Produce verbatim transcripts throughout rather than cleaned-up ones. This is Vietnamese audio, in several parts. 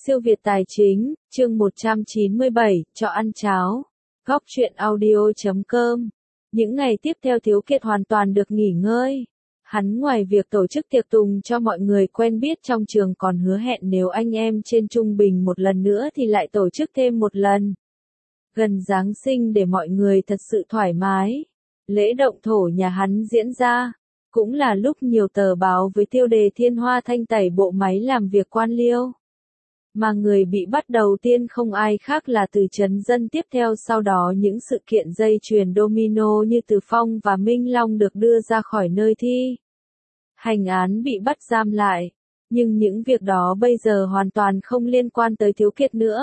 Siêu Việt Tài Chính, chương một trăm chín mươi bảy, cho ăn cháo. Góc truyện audio chấm com. Những ngày tiếp theo Thiếu Kiệt hoàn toàn được nghỉ ngơi. Hắn ngoài việc tổ chức tiệc tùng cho mọi người quen biết trong trường còn hứa hẹn nếu anh em trên trung bình một lần nữa thì lại tổ chức thêm một lần. Gần Giáng sinh để mọi người thật sự thoải mái. Lễ động thổ nhà hắn diễn ra. Cũng là lúc nhiều tờ báo với tiêu đề Thiên Hoa thanh tẩy bộ máy làm việc quan liêu. Mà người bị bắt đầu tiên không ai khác là Từ Chấn Dân. Tiếp theo sau đó những sự kiện dây chuyền domino như Từ Phong và Minh Long được đưa ra khỏi nơi thi hành án bị bắt giam lại. Nhưng những việc đó bây giờ hoàn toàn không liên quan tới Thiếu Kiệt nữa.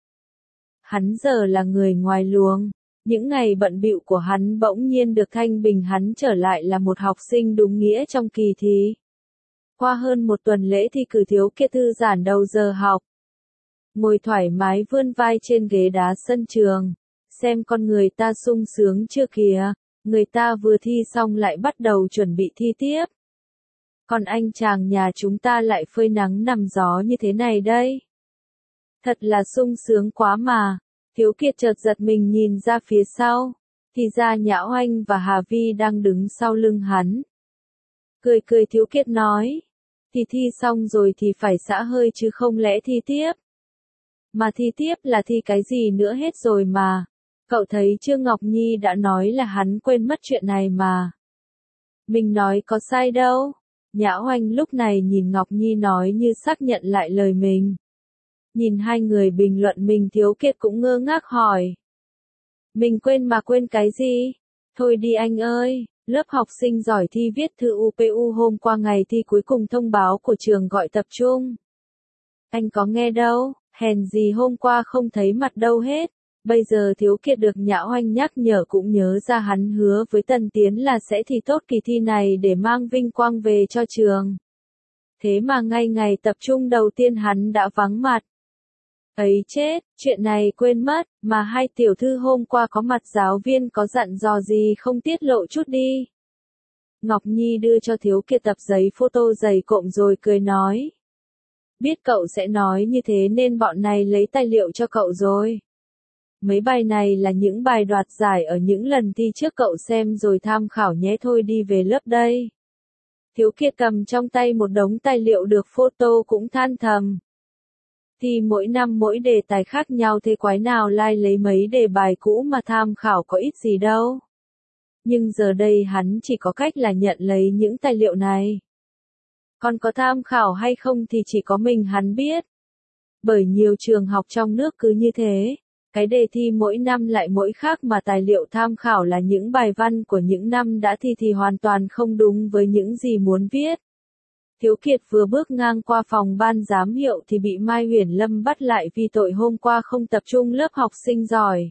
Hắn giờ là người ngoài luồng. Những ngày bận bịu của hắn bỗng nhiên được thanh bình, hắn trở lại là một học sinh đúng nghĩa trong kỳ thi. Qua hơn một tuần lễ thi cử, Thiếu Kiệt thư giãn đầu giờ học. Ngồi thoải mái vươn vai trên ghế đá sân trường. Xem con người ta sung sướng chưa kìa. Người ta vừa thi xong lại bắt đầu chuẩn bị thi tiếp. Còn anh chàng nhà chúng ta lại phơi nắng nằm gió như thế này đây. Thật là sung sướng quá mà. Thiếu Kiệt chợt giật mình nhìn ra phía sau. Thì ra Nhã Oanh và Hà Vi đang đứng sau lưng hắn. Cười cười Thiếu Kiệt nói. Thì thi xong rồi thì phải xả hơi chứ không lẽ thi tiếp. Mà thi tiếp là thi cái gì nữa hết rồi mà. Cậu thấy chưa, Ngọc Nhi đã nói là hắn quên mất chuyện này mà. Mình nói có sai đâu. Nhã Oanh lúc này nhìn Ngọc Nhi nói như xác nhận lại lời mình. Nhìn hai người bình luận mình, Thiếu Kiệt cũng ngơ ngác hỏi. Mình quên mà quên cái gì? Thôi đi anh ơi. Lớp học sinh giỏi thi viết thư u pê u hôm qua ngày thi cuối cùng thông báo của trường gọi tập trung. Anh có nghe đâu, hèn gì hôm qua không thấy mặt đâu hết. Bây giờ Thiếu Kiệt được Nhã Oanh nhắc nhở cũng nhớ ra hắn hứa với Tần Tiến là sẽ thi tốt kỳ thi này để mang vinh quang về cho trường. Thế mà ngay ngày tập trung đầu tiên hắn đã vắng mặt. Ấy chết, chuyện này quên mất, mà hai tiểu thư hôm qua có mặt giáo viên có dặn dò gì không tiết lộ chút đi. Ngọc Nhi đưa cho Thiếu Kiệt tập giấy photo dày cộm rồi cười nói. Biết cậu sẽ nói như thế nên bọn này lấy tài liệu cho cậu rồi. Mấy bài này là những bài đoạt giải ở những lần thi trước, cậu xem rồi tham khảo nhé. Thôi đi về lớp đây. Thiếu Kiệt cầm trong tay một đống tài liệu được photo cũng than thầm. Thì mỗi năm mỗi đề tài khác nhau, thế quái nào lai lấy mấy đề bài cũ mà tham khảo có ít gì đâu. Nhưng giờ đây hắn chỉ có cách là nhận lấy những tài liệu này. Còn có tham khảo hay không thì chỉ có mình hắn biết. Bởi nhiều trường học trong nước cứ như thế. Cái đề thi mỗi năm lại mỗi khác, mà tài liệu tham khảo là những bài văn của những năm đã thi thì hoàn toàn không đúng với những gì muốn viết. Thiếu Kiệt vừa bước ngang qua phòng ban giám hiệu thì bị Mai Huyền Lâm bắt lại vì tội hôm qua không tập trung lớp học sinh giỏi.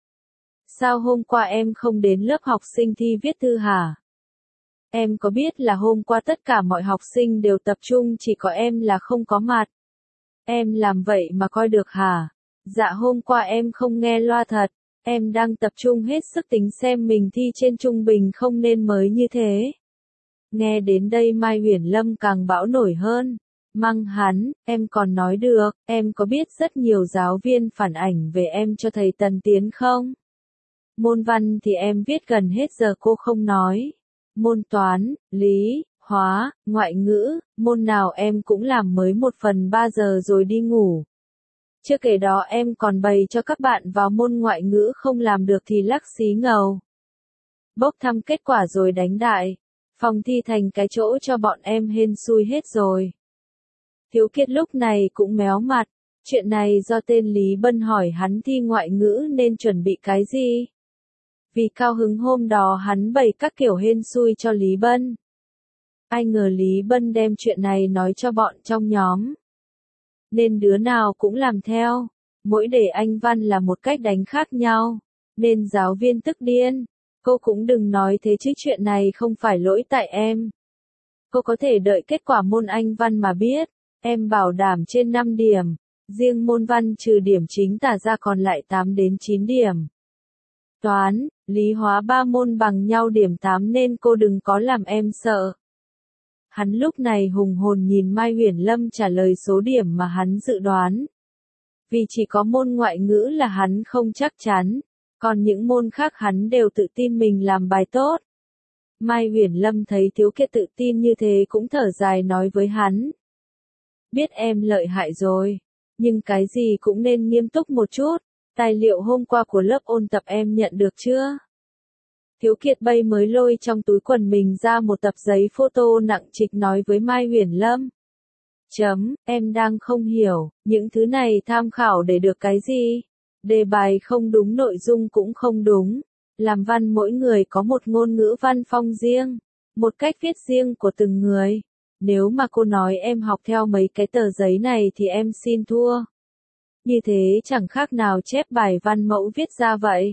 Sao hôm qua em không đến lớp học sinh thi viết thư hả? Em có biết là hôm qua tất cả mọi học sinh đều tập trung, chỉ có em là không có mặt. Em làm vậy mà coi được hả? Dạ hôm qua em không nghe loa thật, em đang tập trung hết sức tính xem mình thi trên trung bình không nên mới như thế. Nghe đến đây Mai Huyền Lâm càng bão nổi hơn. Măng hắn, em còn nói được, em có biết rất nhiều giáo viên phản ảnh về em cho thầy Tần Tiến không? Môn văn thì em viết gần hết giờ cô không nói. Môn toán, lý, hóa, ngoại ngữ, môn nào em cũng làm mới một phần ba giờ rồi đi ngủ. Chưa kể đó em còn bày cho các bạn vào môn ngoại ngữ không làm được thì lắc xí ngầu. Bốc thăm kết quả rồi đánh đại. Phòng thi thành cái chỗ cho bọn em hên xui hết rồi. Thiếu Kiệt lúc này cũng méo mặt. Chuyện này do tên Lý Bân hỏi hắn thi ngoại ngữ nên chuẩn bị cái gì. Vì cao hứng hôm đó hắn bày các kiểu hên xui cho Lý Bân. Ai ngờ Lý Bân đem chuyện này nói cho bọn trong nhóm. Nên đứa nào cũng làm theo. Mỗi đề Anh văn là một cách đánh khác nhau. Nên giáo viên tức điên. Cô cũng đừng nói thế chứ chuyện này không phải lỗi tại em. Cô có thể đợi kết quả môn Anh văn mà biết. Em bảo đảm trên năm điểm. Riêng môn văn trừ điểm chính tả ra còn lại tám đến chín điểm. Toán, lý hóa ba môn bằng nhau điểm tám nên cô đừng có làm em sợ. Hắn lúc này hùng hồn nhìn Mai Huyền Lâm trả lời số điểm mà hắn dự đoán. Vì chỉ có môn ngoại ngữ là hắn không chắc chắn, còn những môn khác hắn đều tự tin mình làm bài tốt. Mai Uyển Lâm thấy Thiếu Kiệt tự tin như thế cũng thở dài nói với hắn. Biết em lợi hại rồi, nhưng cái gì cũng nên nghiêm túc một chút, tài liệu hôm qua của lớp ôn tập em nhận được chưa? Thiếu Kiệt bay mới lôi trong túi quần mình ra một tập giấy photo nặng trịch nói với Mai Uyển Lâm. Chấm, em đang không hiểu, những thứ này tham khảo để được cái gì? Đề bài không đúng nội dung cũng không đúng. Làm văn mỗi người có một ngôn ngữ văn phong riêng, một cách viết riêng của từng người. Nếu mà cô nói em học theo mấy cái tờ giấy này thì em xin thua. Như thế chẳng khác nào chép bài văn mẫu viết ra vậy.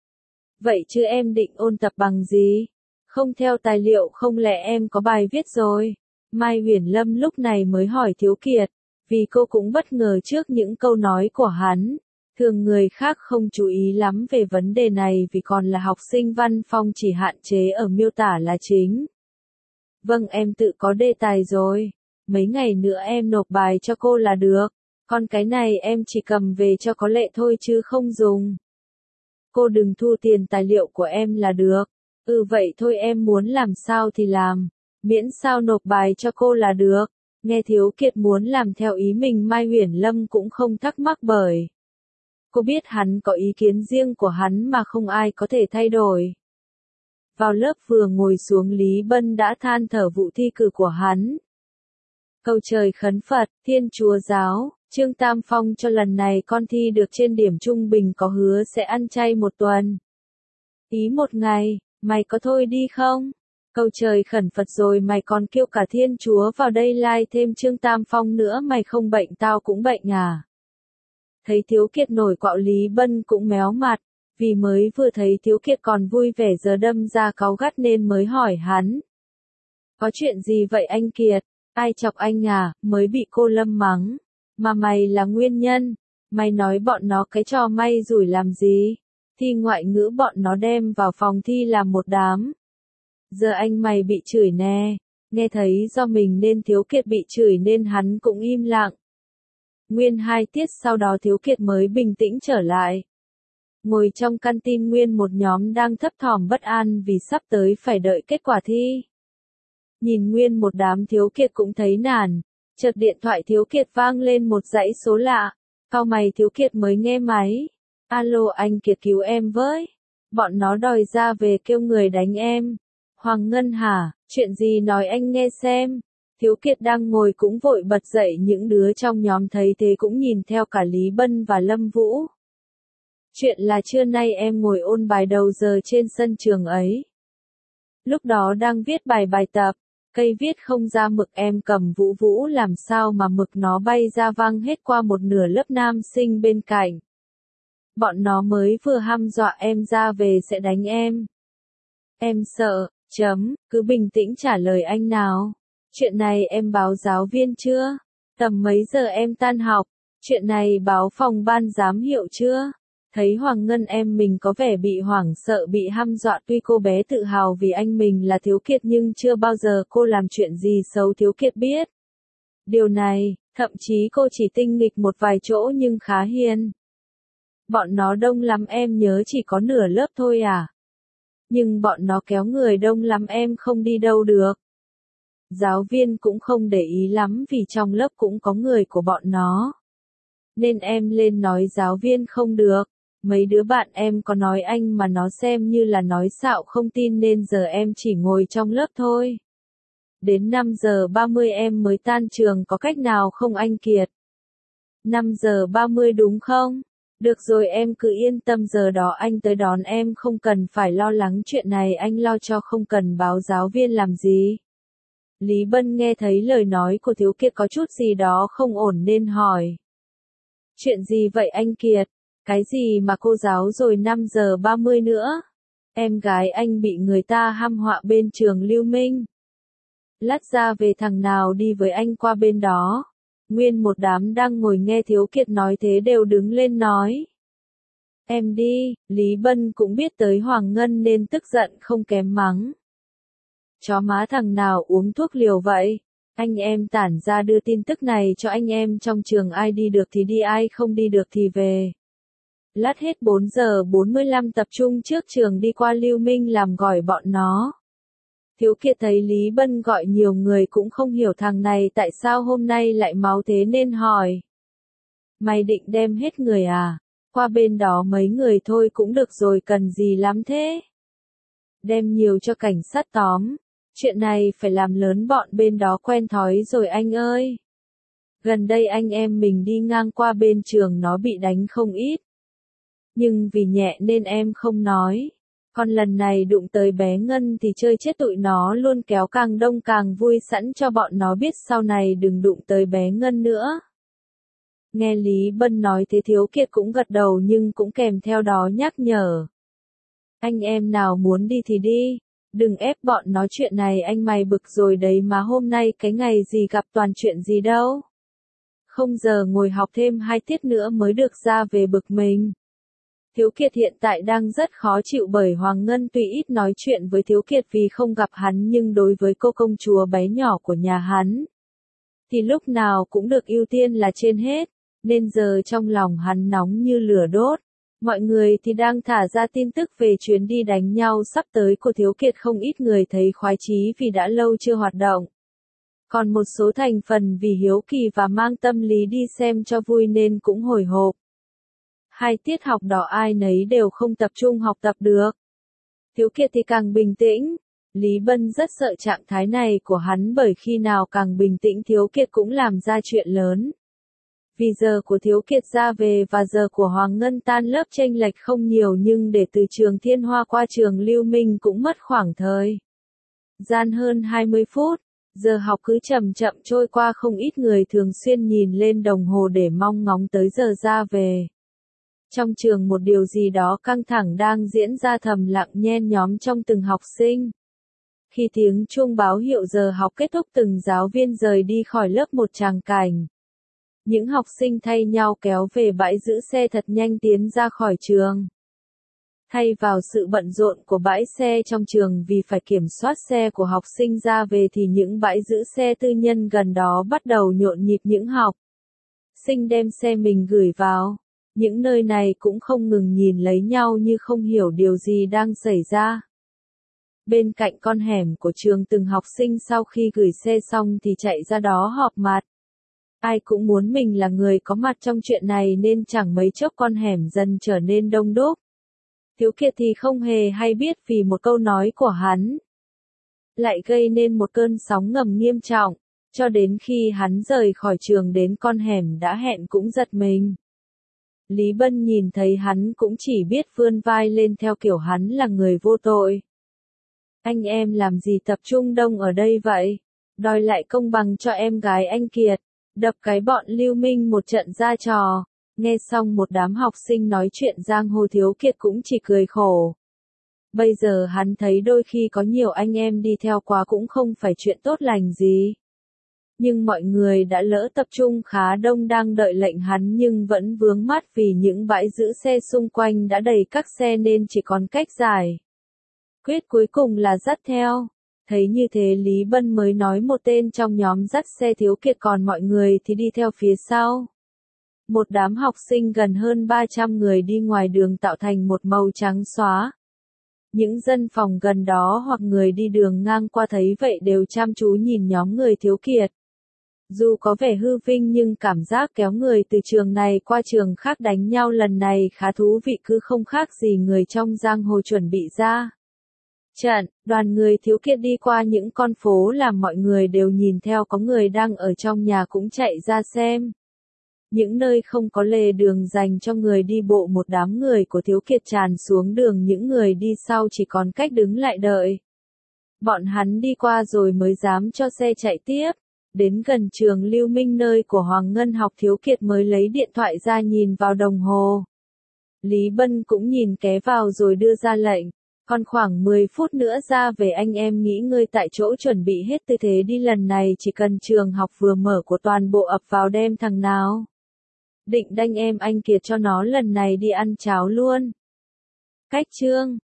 Vậy chứ em định ôn tập bằng gì? Không theo tài liệu không lẽ em có bài viết rồi? Mai Uyển Lâm lúc này mới hỏi Thiếu Kiệt, vì cô cũng bất ngờ trước những câu nói của hắn. Thường người khác không chú ý lắm về vấn đề này vì còn là học sinh văn phong chỉ hạn chế ở miêu tả là chính. Vâng em tự có đề tài rồi, mấy ngày nữa em nộp bài cho cô là được, còn cái này em chỉ cầm về cho có lệ thôi chứ không dùng. Cô đừng thu tiền tài liệu của em là được. Ừ vậy thôi em muốn làm sao thì làm, miễn sao nộp bài cho cô là được. Nghe Thiếu Kiệt muốn làm theo ý mình Mai Uyển Lâm cũng không thắc mắc bởi. Cô biết hắn có ý kiến riêng của hắn mà không ai có thể thay đổi. Vào lớp vừa ngồi xuống Lý Bân đã than thở vụ thi cử của hắn. Cầu trời khấn Phật, Thiên Chúa Giáo, Trương Tam Phong cho lần này con thi được trên điểm trung bình có hứa sẽ ăn chay một tuần. Ý một ngày, mày có thôi đi không? Cầu trời khẩn Phật rồi mày còn kêu cả Thiên Chúa vào đây lai thêm Trương Tam Phong nữa mày không bệnh tao cũng bệnh à? Thấy Thiếu Kiệt nổi quạo Lý Bân cũng méo mặt, vì mới vừa thấy Thiếu Kiệt còn vui vẻ giờ đâm ra cáu gắt nên mới hỏi hắn. Có chuyện gì vậy anh Kiệt? Ai chọc anh à, mới bị cô Lâm mắng. Mà mày là nguyên nhân, mày nói bọn nó cái trò may rủi làm gì? Thi ngoại ngữ bọn nó đem vào phòng thi làm một đám. Giờ anh mày bị chửi nè, nghe thấy do mình nên Thiếu Kiệt bị chửi nên hắn cũng im lặng. Nguyên hai tiết sau đó Thiếu Kiệt mới bình tĩnh trở lại. Ngồi trong căn tin nguyên một nhóm đang thấp thỏm bất an vì sắp tới phải đợi kết quả thi. Nhìn nguyên một đám Thiếu Kiệt cũng thấy nản, chợt điện thoại Thiếu Kiệt vang lên một dãy số lạ, cau mày Thiếu Kiệt mới nghe máy. Alo anh Kiệt cứu em với, bọn nó đòi ra về kêu người đánh em. Hoàng Ngân hả, chuyện gì nói anh nghe xem. Thiếu Kiệt đang ngồi cũng vội bật dậy những đứa trong nhóm thấy thế cũng nhìn theo cả Lý Bân và Lâm Vũ. Chuyện là trưa nay em ngồi ôn bài đầu giờ trên sân trường ấy. Lúc đó đang viết bài bài tập, cây viết không ra mực em cầm Vũ Vũ làm sao mà mực nó bay ra văng hết qua một nửa lớp nam sinh bên cạnh. Bọn nó mới vừa hăm dọa em ra về sẽ đánh em. Em sợ, chấm, cứ bình tĩnh trả lời anh nào. Chuyện này em báo giáo viên chưa? Tầm mấy giờ em tan học? Chuyện này báo phòng ban giám hiệu chưa? Thấy Hoàng Ngân em mình có vẻ bị hoảng sợ bị hăm dọa tuy cô bé tự hào vì anh mình là Thiếu Kiệt nhưng chưa bao giờ cô làm chuyện gì xấu Thiếu Kiệt biết. Điều này, thậm chí cô chỉ tinh nghịch một vài chỗ nhưng khá hiền. Bọn nó đông lắm em nhớ chỉ có nửa lớp thôi à? Nhưng bọn nó kéo người đông lắm em không đi đâu được. Giáo viên cũng không để ý lắm vì trong lớp cũng có người của bọn nó. Nên em lên nói giáo viên không được. Mấy đứa bạn em có nói anh mà nó xem như là nói xạo không tin nên giờ em chỉ ngồi trong lớp thôi. Đến năm giờ ba mươi em mới tan trường có cách nào không anh Kiệt? năm giờ ba mươi đúng không? Được rồi em cứ yên tâm giờ đó anh tới đón em không cần phải lo lắng chuyện này anh lo cho không cần báo giáo viên làm gì. Lý Bân nghe thấy lời nói của Thiếu Kiệt có chút gì đó không ổn nên hỏi. Chuyện gì vậy anh Kiệt? Cái gì mà cô giáo rồi năm giờ ba mươi nữa? Em gái anh bị người ta hăm họa bên trường Lưu Minh. Lát ra về thằng nào đi với anh qua bên đó. Nguyên một đám đang ngồi nghe Thiếu Kiệt nói thế đều đứng lên nói. Em đi, Lý Bân cũng biết tới Hoàng Ngân nên tức giận không kém mắng. Chó má thằng nào uống thuốc liều vậy? Anh em tản ra đưa tin tức này cho anh em trong trường, ai đi được thì đi, ai không đi được thì về. Lát hết bốn giờ bốn mươi lăm tập trung trước trường đi qua Lưu Minh làm gọi bọn nó. Thiếu Kiệt thấy Lý Bân gọi nhiều người cũng không hiểu thằng này tại sao hôm nay lại máu thế nên hỏi. Mày định đem hết người à? Qua bên đó mấy người thôi cũng được rồi, cần gì lắm thế? Đem nhiều cho cảnh sát tóm. Chuyện này phải làm lớn, bọn bên đó quen thói rồi anh ơi. Gần đây anh em mình đi ngang qua bên trường nó bị đánh không ít. Nhưng vì nhẹ nên em không nói. Còn lần này đụng tới bé Ngân thì chơi chết tụi nó luôn, kéo càng đông càng vui, sẵn cho bọn nó biết sau này đừng đụng tới bé Ngân nữa. Nghe Lý Bân nói thế Thiếu Kiệt cũng gật đầu nhưng cũng kèm theo đó nhắc nhở. Anh em nào muốn đi thì đi, đừng ép bọn nó, chuyện này anh mày bực rồi đấy mà, hôm nay cái ngày gì gặp toàn chuyện gì đâu. Không giờ ngồi học thêm hai tiết nữa mới được ra về bực mình. Thiếu Kiệt hiện tại đang rất khó chịu bởi Hoàng Ngân tuy ít nói chuyện với Thiếu Kiệt vì không gặp hắn, nhưng đối với cô công chúa bé nhỏ của nhà hắn thì lúc nào cũng được ưu tiên là trên hết, nên giờ trong lòng hắn nóng như lửa đốt. Mọi người thì đang thả ra tin tức về chuyến đi đánh nhau sắp tới của Thiếu Kiệt, không ít người thấy khoái chí vì đã lâu chưa hoạt động. Còn một số thành phần vì hiếu kỳ và mang tâm lý đi xem cho vui nên cũng hồi hộp. Hai tiết học đó ai nấy đều không tập trung học tập được. Thiếu Kiệt thì càng bình tĩnh. Lý Bân rất sợ trạng thái này của hắn bởi khi nào càng bình tĩnh Thiếu Kiệt cũng làm ra chuyện lớn. Vì giờ của Thiếu Kiệt ra về và giờ của Hoàng Ngân tan lớp chênh lệch không nhiều, nhưng để từ trường Thiên Hoa qua trường Lưu Minh cũng mất khoảng thời gian hơn hai mươi phút. Giờ học cứ chậm chậm trôi qua, không ít người thường xuyên nhìn lên đồng hồ để mong ngóng tới giờ ra về. Trong trường một điều gì đó căng thẳng đang diễn ra thầm lặng nhen nhóm trong từng học sinh. Khi tiếng chuông báo hiệu giờ học kết thúc, từng giáo viên rời đi khỏi lớp một tràng cảnh. Những học sinh thay nhau kéo về bãi giữ xe thật nhanh tiến ra khỏi trường. Thay vào sự bận rộn của bãi xe trong trường vì phải kiểm soát xe của học sinh ra về thì những bãi giữ xe tư nhân gần đó bắt đầu nhộn nhịp những học sinh đem xe mình gửi vào. Những nơi này cũng không ngừng nhìn lấy nhau như không hiểu điều gì đang xảy ra. Bên cạnh con hẻm của trường, từng học sinh sau khi gửi xe xong thì chạy ra đó họp mặt. Ai cũng muốn mình là người có mặt trong chuyện này nên chẳng mấy chốc con hẻm dần trở nên đông đúc. Thiếu Kiệt thì không hề hay biết vì một câu nói của hắn lại gây nên một cơn sóng ngầm nghiêm trọng, cho đến khi hắn rời khỏi trường đến con hẻm đã hẹn cũng giật mình. Lý Bân nhìn thấy hắn cũng chỉ biết vươn vai lên theo kiểu hắn là người vô tội. Anh em làm gì tập trung đông ở đây vậy? Đòi lại công bằng cho em gái anh Kiệt. Đập cái bọn Lưu Minh một trận ra trò. Nghe xong một đám học sinh nói chuyện giang hồ, Thiếu Kiệt cũng chỉ cười khổ. Bây giờ hắn thấy đôi khi có nhiều anh em đi theo quá cũng không phải chuyện tốt lành gì. Nhưng mọi người đã lỡ tập trung khá đông đang đợi lệnh hắn nhưng vẫn vướng mắt vì những bãi giữ xe xung quanh đã đầy các xe nên chỉ còn cách giải quyết cuối cùng là dắt theo. Thấy như thế Lý Bân mới nói một tên trong nhóm dắt xe Thiếu Kiệt, còn mọi người thì đi theo phía sau. Một đám học sinh gần hơn ba trăm người đi ngoài đường tạo thành một màu trắng xóa. Những dân phòng gần đó hoặc người đi đường ngang qua thấy vậy đều chăm chú nhìn nhóm người Thiếu Kiệt. Dù có vẻ hư vinh nhưng cảm giác kéo người từ trường này qua trường khác đánh nhau lần này khá thú vị, cứ không khác gì người trong giang hồ chuẩn bị ra trận. Đoàn người Thiếu Kiệt đi qua những con phố làm mọi người đều nhìn theo, có người đang ở trong nhà cũng chạy ra xem. Những nơi không có lề đường dành cho người đi bộ, một đám người của Thiếu Kiệt tràn xuống đường, những người đi sau chỉ còn cách đứng lại đợi bọn hắn đi qua rồi mới dám cho xe chạy tiếp. Đến gần trường Lưu Minh nơi của Hoàng Ngân học, Thiếu Kiệt mới lấy điện thoại ra nhìn vào đồng hồ. Lý Bân cũng nhìn ké vào rồi đưa ra lệnh. Còn khoảng mười phút nữa ra về, anh em nghỉ ngơi tại chỗ chuẩn bị hết tư thế đi, lần này chỉ cần trường học vừa mở của toàn bộ ập vào đem thằng nào định đanh em anh Kiệt cho nó lần này đi ăn cháo luôn. Cách chương